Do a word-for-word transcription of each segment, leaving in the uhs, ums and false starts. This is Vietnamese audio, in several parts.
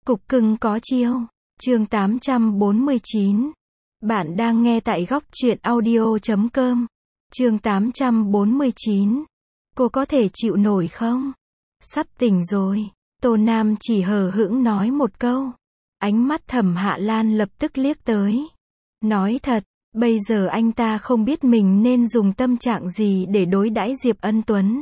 Cục cưng có chiêu. Chương tám trăm bốn mươi chín. Bạn đang nghe tại góc truyện audio chấm com. Chương tám trăm bốn mươi chín. Cô có thể chịu nổi không? Sắp tỉnh rồi. Tô Nam chỉ hờ hững nói một câu. Ánh mắt Thẩm Hạ Lan lập tức liếc tới. Nói thật, bây giờ anh ta không biết mình nên dùng tâm trạng gì để đối đãi Diệp Ân Tuấn.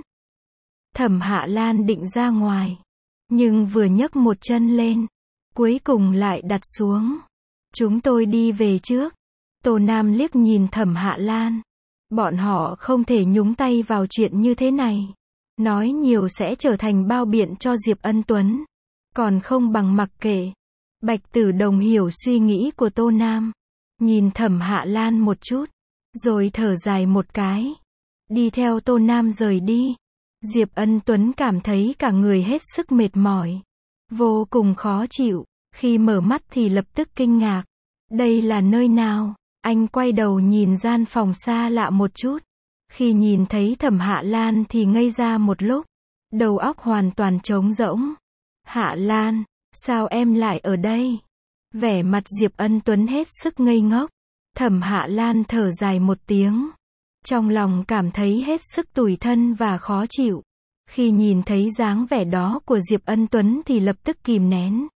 Thẩm Hạ Lan định ra ngoài, nhưng vừa nhấc một chân lên, cuối cùng lại đặt xuống. Chúng tôi đi về trước. Tô Nam liếc nhìn Thẩm Hạ Lan. Bọn họ không thể nhúng tay vào chuyện như thế này. Nói nhiều sẽ trở thành bao biện cho Diệp Ân Tuấn. Còn không bằng mặc kệ. Bạch Tử Đồng hiểu suy nghĩ của Tô Nam. Nhìn Thẩm Hạ Lan một chút, rồi thở dài một cái. Đi theo Tô Nam rời đi. Diệp Ân Tuấn cảm thấy cả người hết sức mệt mỏi. Vô cùng khó chịu. Khi mở mắt thì lập tức kinh ngạc. Đây là nơi nào? Anh quay đầu nhìn gian phòng xa lạ một chút. Khi nhìn thấy Thẩm Hạ Lan thì ngây ra một lúc. Đầu óc hoàn toàn trống rỗng. Hạ Lan, sao em lại ở đây? Vẻ mặt Diệp Ân Tuấn hết sức ngây ngốc. Thẩm Hạ Lan thở dài một tiếng. Trong lòng cảm thấy hết sức tủi thân và khó chịu. Khi nhìn thấy dáng vẻ đó của Diệp Ân Tuấn thì lập tức kìm nén.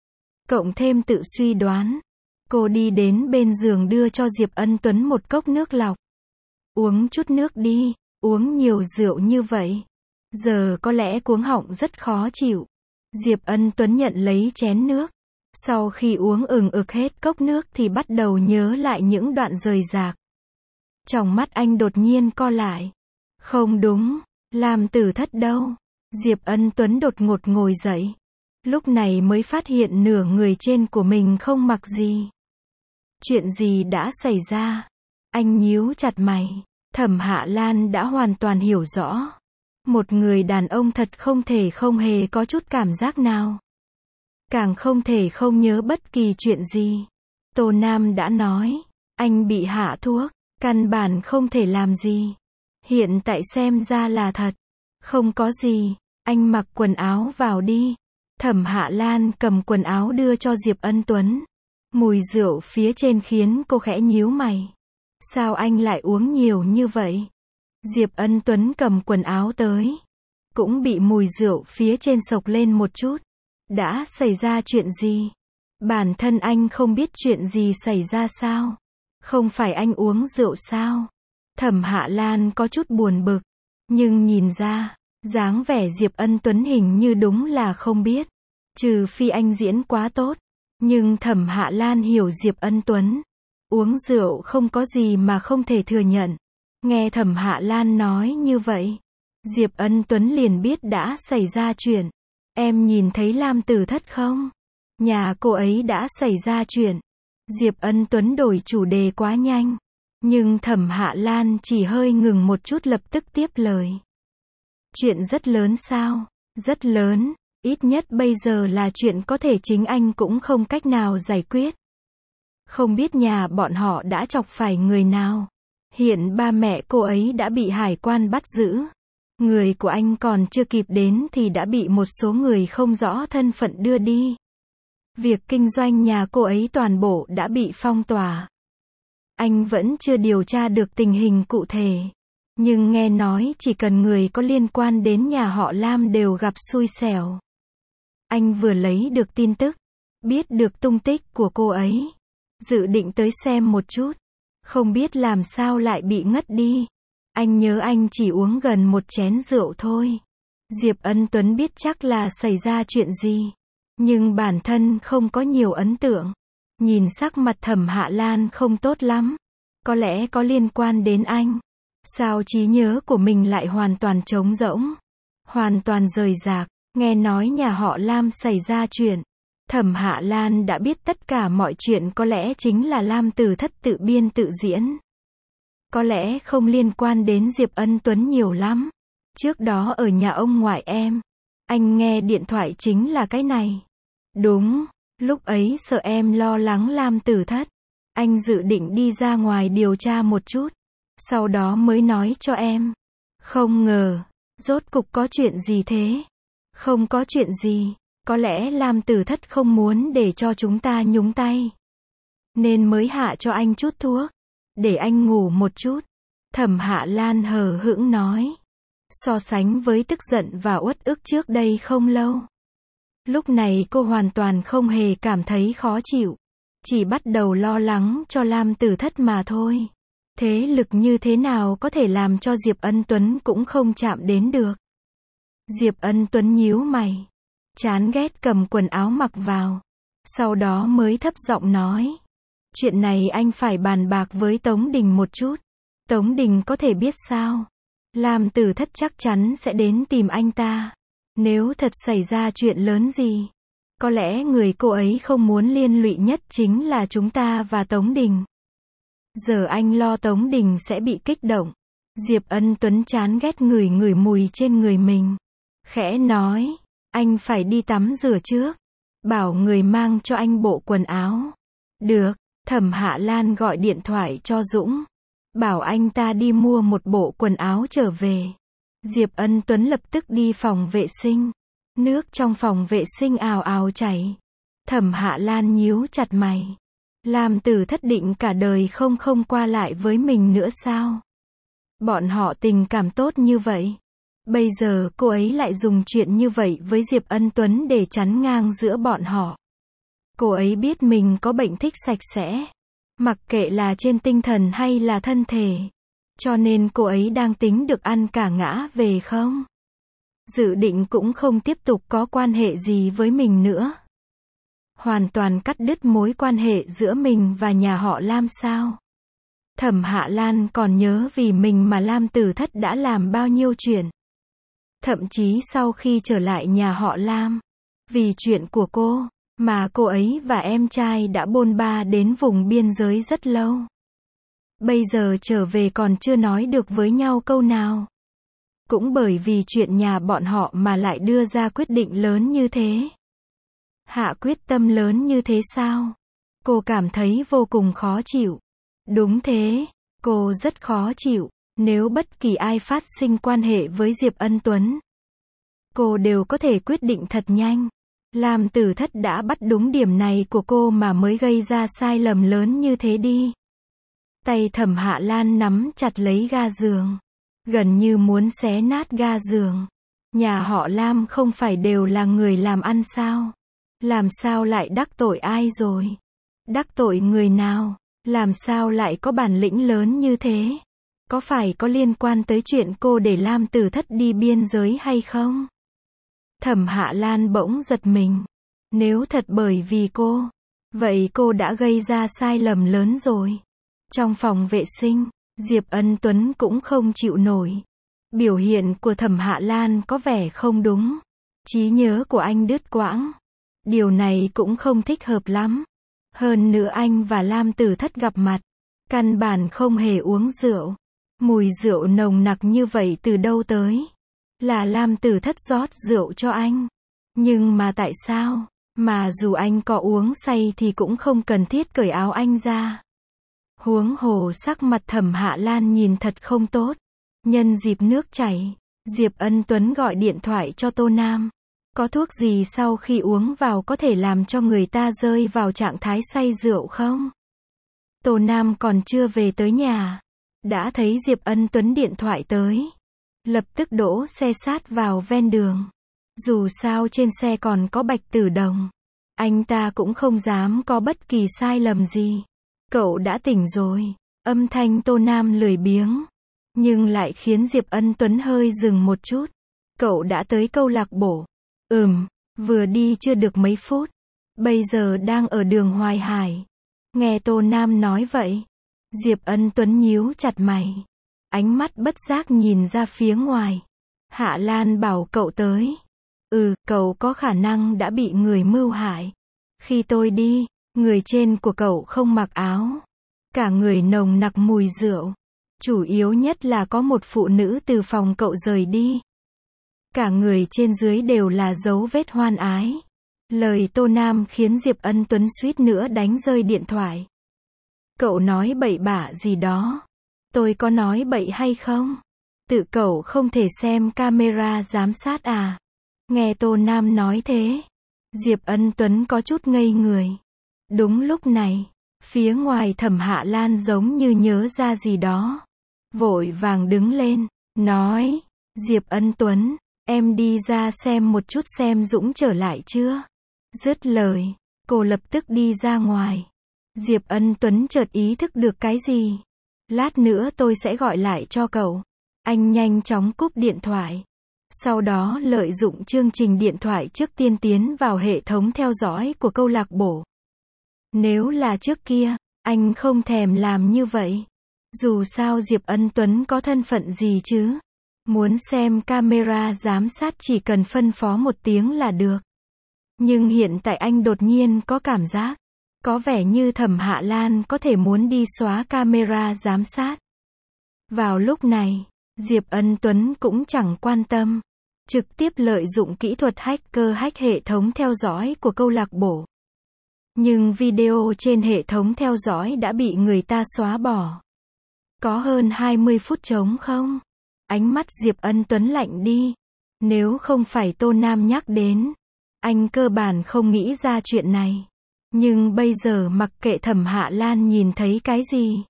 Cộng thêm tự suy đoán. Cô đi đến bên giường đưa cho Diệp Ân Tuấn một cốc nước lọc. Uống chút nước đi, uống nhiều rượu như vậy. Giờ có lẽ cuống họng rất khó chịu. Diệp Ân Tuấn nhận lấy chén nước. Sau khi uống ừng ực hết cốc nước thì bắt đầu nhớ lại những đoạn rời rạc. Trong mắt anh đột nhiên co lại. Không đúng, Lam Tử Thất đâu? Diệp Ân Tuấn đột ngột ngồi dậy. Lúc này mới phát hiện nửa người trên của mình không mặc gì. Chuyện gì đã xảy ra? Anh nhíu chặt mày. Thẩm Hạ Lan đã hoàn toàn hiểu rõ. Một người đàn ông thật không thể không hề có chút cảm giác nào. Càng không thể không nhớ bất kỳ chuyện gì. Tô Nam đã nói, anh bị hạ thuốc, căn bản không thể làm gì. Hiện tại xem ra là thật. Không có gì, anh mặc quần áo vào đi. Thẩm Hạ Lan cầm quần áo đưa cho Diệp Ân Tuấn. Mùi rượu phía trên khiến cô khẽ nhíu mày. Sao anh lại uống nhiều như vậy? Diệp Ân Tuấn cầm quần áo tới. Cũng bị mùi rượu phía trên sộc lên một chút. Đã xảy ra chuyện gì? Bản thân anh không biết chuyện gì xảy ra sao? Không phải anh uống rượu sao? Thẩm Hạ Lan có chút buồn bực. Nhưng nhìn ra, dáng vẻ Diệp Ân Tuấn hình như đúng là không biết. Trừ phi anh diễn quá tốt. Nhưng Thẩm Hạ Lan hiểu Diệp Ân Tuấn. Uống rượu không có gì mà không thể thừa nhận. Nghe Thẩm Hạ Lan nói như vậy, Diệp Ân Tuấn liền biết đã xảy ra chuyện. Em nhìn thấy Lam Tử Thất không? Nhà cô ấy đã xảy ra chuyện. Diệp Ân Tuấn đổi chủ đề quá nhanh. Nhưng Thẩm Hạ Lan chỉ hơi ngừng một chút lập tức tiếp lời. Chuyện rất lớn sao? Rất lớn. Ít nhất bây giờ là chuyện có thể chính anh cũng không cách nào giải quyết. Không biết nhà bọn họ đã chọc phải người nào. Hiện ba mẹ cô ấy đã bị hải quan bắt giữ. Người của anh còn chưa kịp đến thì đã bị một số người không rõ thân phận đưa đi. Việc kinh doanh nhà cô ấy toàn bộ đã bị phong tỏa. Anh vẫn chưa điều tra được tình hình cụ thể. Nhưng nghe nói chỉ cần người có liên quan đến nhà họ Lam đều gặp xui xẻo. Anh vừa lấy được tin tức, biết được tung tích của cô ấy. Dự định tới xem một chút. Không biết làm sao lại bị ngất đi. Anh nhớ anh chỉ uống gần một chén rượu thôi. Diệp Ân Tuấn biết chắc là xảy ra chuyện gì. Nhưng bản thân không có nhiều ấn tượng. Nhìn sắc mặt Thẩm Hạ Lan không tốt lắm. Có lẽ có liên quan đến anh. Sao trí nhớ của mình lại hoàn toàn trống rỗng. Hoàn toàn rời rạc. Nghe nói nhà họ Lam xảy ra chuyện. Thẩm Hạ Lan đã biết tất cả mọi chuyện có lẽ chính là Lam Tử Thất tự biên tự diễn. Có lẽ không liên quan đến Diệp Ân Tuấn nhiều lắm. Trước đó ở nhà ông ngoại em, anh nghe điện thoại chính là cái này. Đúng, lúc ấy sợ em lo lắng Lam Tử Thất. Anh dự định đi ra ngoài điều tra một chút. Sau đó mới nói cho em. Không ngờ, rốt cục có chuyện gì thế? Không có chuyện gì. Có lẽ Lam Tử Thất không muốn để cho chúng ta nhúng tay, nên mới hạ cho anh chút thuốc, để anh ngủ một chút. Thẩm Hạ Lan hờ hững nói. So sánh với tức giận và uất ức trước đây không lâu, lúc này cô hoàn toàn không hề cảm thấy khó chịu, chỉ bắt đầu lo lắng cho Lam Tử Thất mà thôi. Thế lực như thế nào có thể làm cho Diệp Ân Tuấn cũng không chạm đến được. Diệp Ân Tuấn nhíu mày, chán ghét cầm quần áo mặc vào, sau đó mới thấp giọng nói. Chuyện này anh phải bàn bạc với Tống Đình một chút. Tống Đình có thể biết sao? Lam Tử Thất chắc chắn sẽ đến tìm anh ta. Nếu thật xảy ra chuyện lớn gì, có lẽ người cô ấy không muốn liên lụy nhất chính là chúng ta và Tống Đình. Giờ anh lo Tống Đình sẽ bị kích động. Diệp Ân Tuấn chán ghét ngửi ngửi mùi trên người mình, khẽ nói, anh phải đi tắm rửa trước, bảo người mang cho anh bộ quần áo. Được. Thẩm Hạ Lan gọi điện thoại cho Dũng, bảo anh ta đi mua một bộ quần áo trở về. Diệp Ân Tuấn lập tức đi phòng vệ sinh. Nước trong phòng vệ sinh ào ào chảy. Thẩm Hạ Lan nhíu chặt mày. Lam Tử Thất định cả đời không không qua lại với mình nữa sao? Bọn họ tình cảm tốt như vậy. Bây giờ cô ấy lại dùng chuyện như vậy với Diệp Ân Tuấn để chắn ngang giữa bọn họ. Cô ấy biết mình có bệnh thích sạch sẽ, mặc kệ là trên tinh thần hay là thân thể. Cho nên cô ấy đang tính được ăn cả ngã về không? Dự định cũng không tiếp tục có quan hệ gì với mình nữa. Hoàn toàn cắt đứt mối quan hệ giữa mình và nhà họ Lam sao? Thẩm Hạ Lan còn nhớ vì mình mà Lam Tử Thất đã làm bao nhiêu chuyện. Thậm chí sau khi trở lại nhà họ Lam, vì chuyện của cô, mà cô ấy và em trai đã bôn ba đến vùng biên giới rất lâu. Bây giờ trở về còn chưa nói được với nhau câu nào. Cũng bởi vì chuyện nhà bọn họ mà lại đưa ra quyết định lớn như thế. Hạ quyết tâm lớn như thế sao? Cô cảm thấy vô cùng khó chịu. Đúng thế, cô rất khó chịu. Nếu bất kỳ ai phát sinh quan hệ với Diệp Ân Tuấn, cô đều có thể quyết định thật nhanh. Lam Tử Thất đã bắt đúng điểm này của cô mà mới gây ra sai lầm lớn như thế đi. Tay Thẩm Hạ Lan nắm chặt lấy ga giường, gần như muốn xé nát ga giường. Nhà họ Lam không phải đều là người làm ăn sao? Làm sao lại đắc tội ai rồi? Đắc tội người nào? Làm sao lại có bản lĩnh lớn như thế? Có phải có liên quan tới chuyện cô để Lam Tử Thất đi biên giới hay không? Thẩm Hạ Lan bỗng giật mình. Nếu thật bởi vì cô, vậy cô đã gây ra sai lầm lớn rồi. Trong phòng vệ sinh, Diệp Ân Tuấn cũng không chịu nổi. Biểu hiện của Thẩm Hạ Lan có vẻ không đúng. Trí nhớ của anh đứt quãng. Điều này cũng không thích hợp lắm. Hơn nữa anh và Lam Tử Thất gặp mặt, căn bản không hề uống rượu. Mùi rượu nồng nặc như vậy từ đâu tới? Là Lam Tử Thất rót rượu cho anh. Nhưng mà tại sao? Mà dù anh có uống say thì cũng không cần thiết cởi áo anh ra. Huống hồ sắc mặt Thẩm Hạ Lan nhìn thật không tốt. Nhân dịp nước chảy, Diệp Ân Tuấn gọi điện thoại cho Tô Nam. Có thuốc gì sau khi uống vào có thể làm cho người ta rơi vào trạng thái say rượu không? Tô Nam còn chưa về tới nhà, đã thấy Diệp Ân Tuấn điện thoại tới. Lập tức đỗ xe sát vào ven đường. Dù sao trên xe còn có Bạch Tử Đồng, anh ta cũng không dám có bất kỳ sai lầm gì. Cậu đã tỉnh rồi. Âm thanh Tô Nam lười biếng, nhưng lại khiến Diệp Ân Tuấn hơi dừng một chút. Cậu đã tới câu lạc bộ? Ừm, vừa đi chưa được mấy phút. Bây giờ đang ở đường Hoài Hải. Nghe Tô Nam nói vậy, Diệp Ân Tuấn nhíu chặt mày. Ánh mắt bất giác nhìn ra phía ngoài. Hạ Lan bảo cậu tới. Ừ, cậu có khả năng đã bị người mưu hại. Khi tôi đi, người trên của cậu không mặc áo. Cả người nồng nặc mùi rượu. Chủ yếu nhất là có một phụ nữ từ phòng cậu rời đi. Cả người trên dưới đều là dấu vết hoan ái. Lời Tô Nam khiến Diệp Ân Tuấn suýt nữa đánh rơi điện thoại. Cậu nói bậy bạ gì đó. Tôi có nói bậy hay không? Tự cậu không thể xem camera giám sát à? Nghe Tô Nam nói thế, Diệp Ân Tuấn có chút ngây người. Đúng lúc này, phía ngoài Thẩm Hạ Lan giống như nhớ ra gì đó. Vội vàng đứng lên, nói, Diệp Ân Tuấn, em đi ra xem một chút xem Dũng trở lại chưa. Dứt lời, cô lập tức đi ra ngoài. Diệp Ân Tuấn chợt ý thức được cái gì. Lát nữa tôi sẽ gọi lại cho cậu. Anh nhanh chóng cúp điện thoại. Sau đó lợi dụng chương trình điện thoại trước tiên tiến vào hệ thống theo dõi của câu lạc bộ. Nếu là trước kia, anh không thèm làm như vậy. Dù sao Diệp Ân Tuấn có thân phận gì chứ. Muốn xem camera giám sát chỉ cần phân phó một tiếng là được. Nhưng hiện tại anh đột nhiên có cảm giác, có vẻ như Thẩm Hạ Lan có thể muốn đi xóa camera giám sát. Vào lúc này, Diệp Ân Tuấn cũng chẳng quan tâm, trực tiếp lợi dụng kỹ thuật hacker hack hệ thống theo dõi của câu lạc bộ. Nhưng video trên hệ thống theo dõi đã bị người ta xóa bỏ. Có hơn hai mươi phút trống không? Ánh mắt Diệp Ân Tuấn lạnh đi. Nếu không phải Tô Nam nhắc đến, anh cơ bản không nghĩ ra chuyện này. Nhưng bây giờ mặc kệ Thẩm Hạ Lan nhìn thấy cái gì,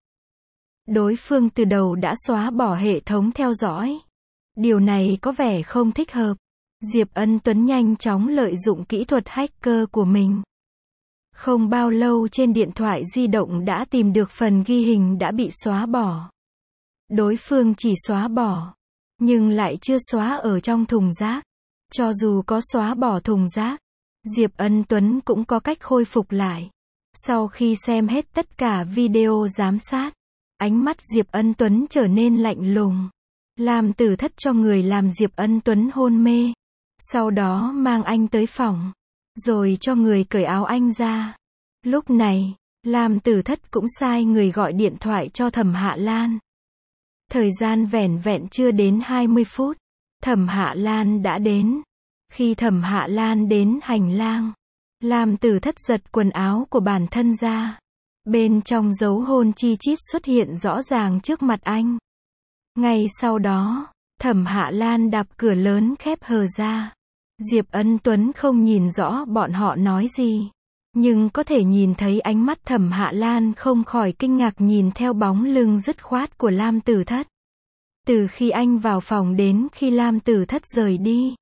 đối phương từ đầu đã xóa bỏ hệ thống theo dõi. Điều này có vẻ không thích hợp. Diệp Ân Tuấn nhanh chóng lợi dụng kỹ thuật hacker của mình. Không bao lâu trên điện thoại di động đã tìm được phần ghi hình đã bị xóa bỏ. Đối phương chỉ xóa bỏ, nhưng lại chưa xóa ở trong thùng rác. Cho dù có xóa bỏ thùng rác, Diệp Ân Tuấn cũng có cách khôi phục lại. Sau khi xem hết tất cả video giám sát, ánh mắt Diệp Ân Tuấn trở nên lạnh lùng. Lam Tử Thất cho người làm Diệp Ân Tuấn hôn mê. Sau đó mang anh tới phòng, rồi cho người cởi áo anh ra. Lúc này, Lam Tử Thất cũng sai người gọi điện thoại cho Thẩm Hạ Lan. Thời gian vẻn vẹn chưa đến hai mươi phút, Thẩm Hạ Lan đã đến. Khi Thẩm Hạ Lan đến hành lang, Lam Tử Thất giật quần áo của bản thân ra. Bên trong dấu hôn chi chít xuất hiện rõ ràng trước mặt anh. Ngay sau đó, Thẩm Hạ Lan đạp cửa lớn khép hờ ra. Diệp Ân Tuấn không nhìn rõ bọn họ nói gì, nhưng có thể nhìn thấy ánh mắt Thẩm Hạ Lan không khỏi kinh ngạc nhìn theo bóng lưng dứt khoát của Lam Tử Thất. Từ khi anh vào phòng đến khi Lam Tử Thất rời đi,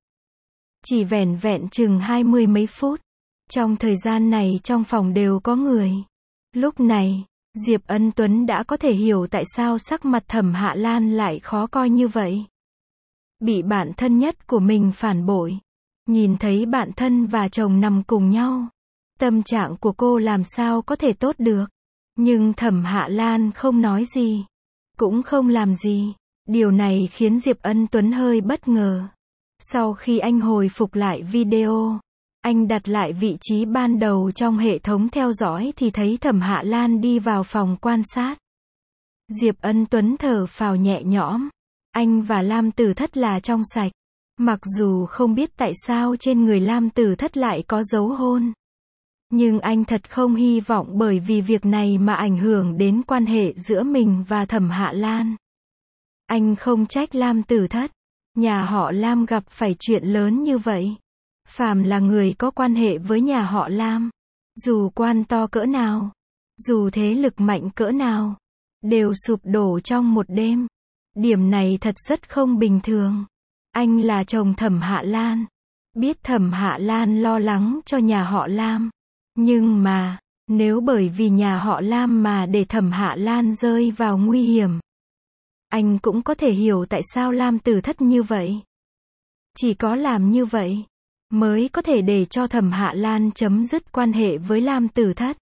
chỉ vẻn vẹn chừng hai mươi mấy phút. Trong thời gian này trong phòng đều có người. Lúc này, Diệp Ân Tuấn đã có thể hiểu tại sao sắc mặt Thẩm Hạ Lan lại khó coi như vậy. Bị bạn thân nhất của mình phản bội. Nhìn thấy bạn thân và chồng nằm cùng nhau. Tâm trạng của cô làm sao có thể tốt được. Nhưng Thẩm Hạ Lan không nói gì. Cũng không làm gì. Điều này khiến Diệp Ân Tuấn hơi bất ngờ. Sau khi anh hồi phục lại video, anh đặt lại vị trí ban đầu trong hệ thống theo dõi thì thấy Thẩm Hạ Lan đi vào phòng quan sát. Diệp Ân Tuấn thở phào nhẹ nhõm. Anh và Lam Tử Thất là trong sạch. Mặc dù không biết tại sao trên người Lam Tử Thất lại có dấu hôn. Nhưng anh thật không hy vọng bởi vì việc này mà ảnh hưởng đến quan hệ giữa mình và Thẩm Hạ Lan. Anh không trách Lam Tử Thất. Nhà họ Lam gặp phải chuyện lớn như vậy. Phàm là người có quan hệ với nhà họ Lam, dù quan to cỡ nào, dù thế lực mạnh cỡ nào, đều sụp đổ trong một đêm. Điểm này thật rất không bình thường. Anh là chồng Thẩm Hạ Lan, biết Thẩm Hạ Lan lo lắng cho nhà họ Lam. Nhưng mà, nếu bởi vì nhà họ Lam mà để Thẩm Hạ Lan rơi vào nguy hiểm, anh cũng có thể hiểu tại sao Lam Tử Thất như vậy. Chỉ có làm như vậy, mới có thể để cho Thẩm Hạ Lan chấm dứt quan hệ với Lam Tử Thất.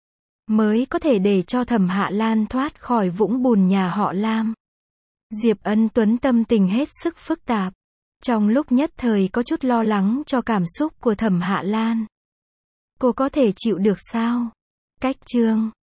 Mới có thể để cho Thẩm Hạ Lan thoát khỏi vũng bùn nhà họ Lam. Diệp Ân Tuấn tâm tình hết sức phức tạp. Trong lúc nhất thời có chút lo lắng cho cảm xúc của Thẩm Hạ Lan. Cô có thể chịu được sao? Cách chương